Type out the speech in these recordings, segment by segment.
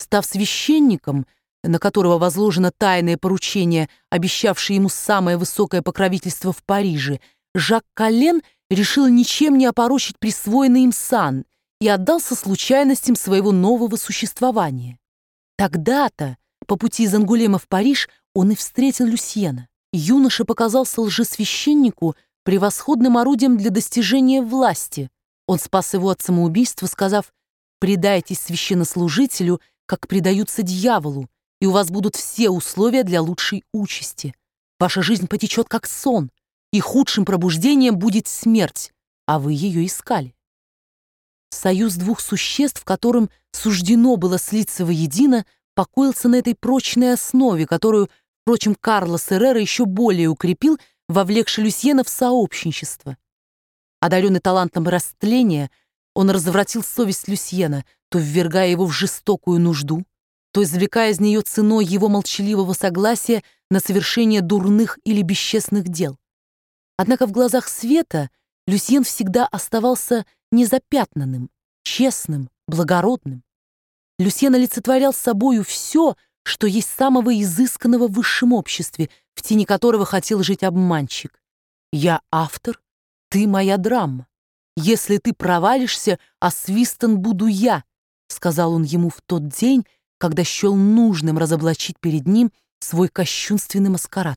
Став священником, на которого возложено тайное поручение, обещавшее ему самое высокое покровительство в Париже, Жак Коллен решил ничем не опорочить присвоенный им сан и отдался случайностям своего нового существования. Тогда-то, по пути из Ангулема в Париж, он и встретил Люсьена. Юноша показался лжесвященнику превосходным орудием для достижения власти. Он спас его от самоубийства, сказав: «Предайтесь священнослужителю, как предаются дьяволу, и у вас будут все условия для лучшей участи. Ваша жизнь потечет как сон, и худшим пробуждением будет смерть, а вы ее искали». Союз двух существ, которым суждено было слиться воедино, покоился на этой прочной основе, которую, впрочем, Карлос Эррера еще более укрепил, вовлекши Люсьена в сообщничество. Одаренный талантом растления, он развратил совесть Люсьена, то ввергая его в жестокую нужду, то извлекая из нее ценой его молчаливого согласия на совершение дурных или бесчестных дел. Однако в глазах света Люсьен всегда оставался незапятнанным, честным, благородным. Люсьен олицетворял собою все, что есть самого изысканного в высшем обществе, в тени которого хотел жить обманщик. «Я автор, ты моя драма. Если ты провалишься, освистан буду я», сказал он ему в тот день, когда счел нужным разоблачить перед ним свой кощунственный маскарад.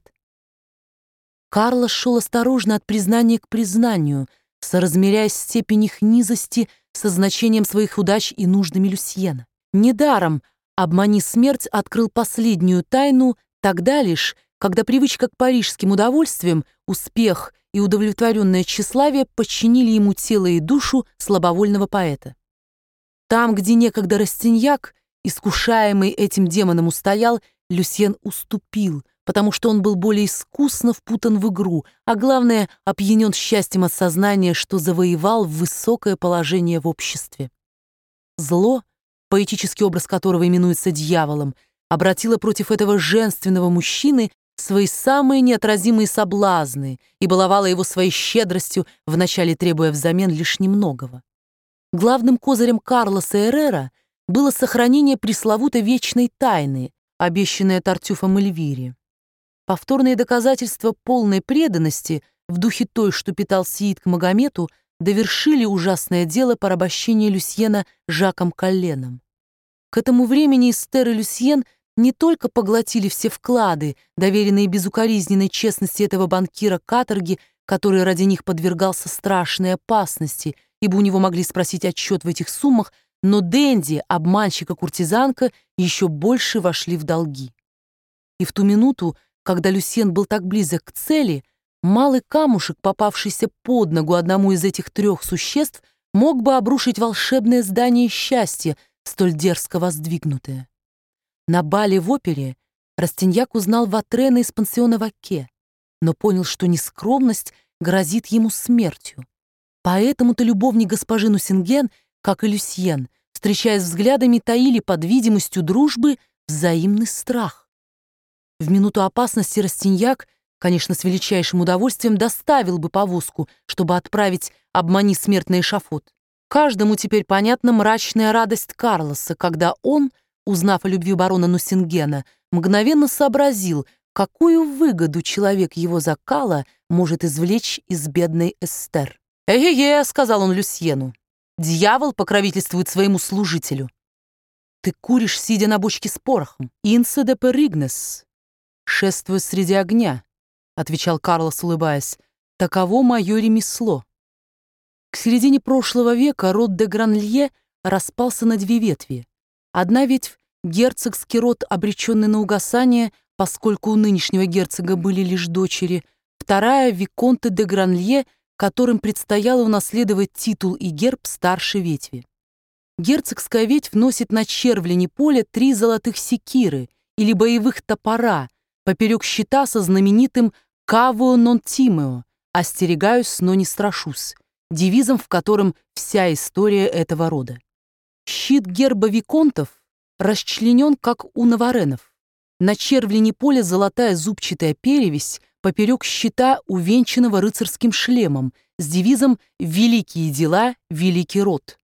Карлос шел осторожно от признания к признанию, соразмеряя степень их низости со значением своих удач и нуждами Люсьена. Недаром «Обмани смерть» открыл последнюю тайну тогда лишь, когда привычка к парижским удовольствиям, успех и удовлетворенное тщеславие подчинили ему тело и душу слабовольного поэта. Там, где некогда Растиньяк, искушаемый этим демоном, устоял, Люсьен уступил, потому что он был более искусно впутан в игру, а главное, опьянен счастьем от сознания, что завоевал высокое положение в обществе. Зло, поэтический образ которого именуется дьяволом, обратило против этого женственного мужчины свои самые неотразимые соблазны и баловало его своей щедростью, вначале требуя взамен лишь немногого. Главным козырем Карлоса Эррера было сохранение пресловутой вечной тайны, обещанной Тартюфом Эльвире. Повторные доказательства полной преданности в духе той, что питал Сиид к Магомету, довершили ужасное дело порабощения Люсьена Жаком Колленом. К этому времени Эстер и Люсьен не только поглотили все вклады, доверенные безукоризненной честности этого банкира каторги, который ради них подвергался страшной опасности, ибо у него могли спросить отчет в этих суммах, но Дэнди, обманщик и куртизанка, еще больше вошли в долги. И в ту минуту, когда Люсьен был так близок к цели, малый камушек, попавшийся под ногу одному из этих трех существ, мог бы обрушить волшебное здание счастья, столь дерзко воздвигнутое. На бале в опере Растиньяк узнал Ватрена из пансиона Ваке, но понял, что нескромность грозит ему смертью. Поэтому-то любовник госпожи Нусинген, как и Люсьен, встречаясь взглядами, таили под видимостью дружбы взаимный страх. В минуту опасности Растиньяк, конечно, с величайшим удовольствием доставил бы повозку, чтобы отправить «Обмани смерть» на эшафот. Каждому теперь понятна мрачная радость Карлоса, когда он, узнав о любви барона Нусингена, мгновенно сообразил, какую выгоду человек его закала может извлечь из бедной Эстер. «Эге-ге», — сказал он Люсьену, — «дьявол покровительствует своему служителю». «Ты куришь, сидя на бочке с порохом. Инсе де перигнес, шествуя среди огня», — отвечал Карлос, улыбаясь. «Таково мое ремесло». К середине прошлого века род де Гранлье распался на две ветви. Одна ветвь — герцогский род, обреченный на угасание, поскольку у нынешнего герцога были лишь дочери. Вторая — виконты де Гранлье, которым предстояло унаследовать титул и герб старшей ветви. Герцогская ветвь носит на червлене поля 3 золотых секиры или боевых топора поперек щита со знаменитым «Кавуо нон тимео» — «Остерегаюсь, но не страшусь», девизом, в котором вся история этого рода. Щит герба виконтов расчленен, как у наваренов. На червлене поля золотая зубчатая перевесь поперек щита, увенчанного рыцарским шлемом, с девизом «Великие дела, великий род».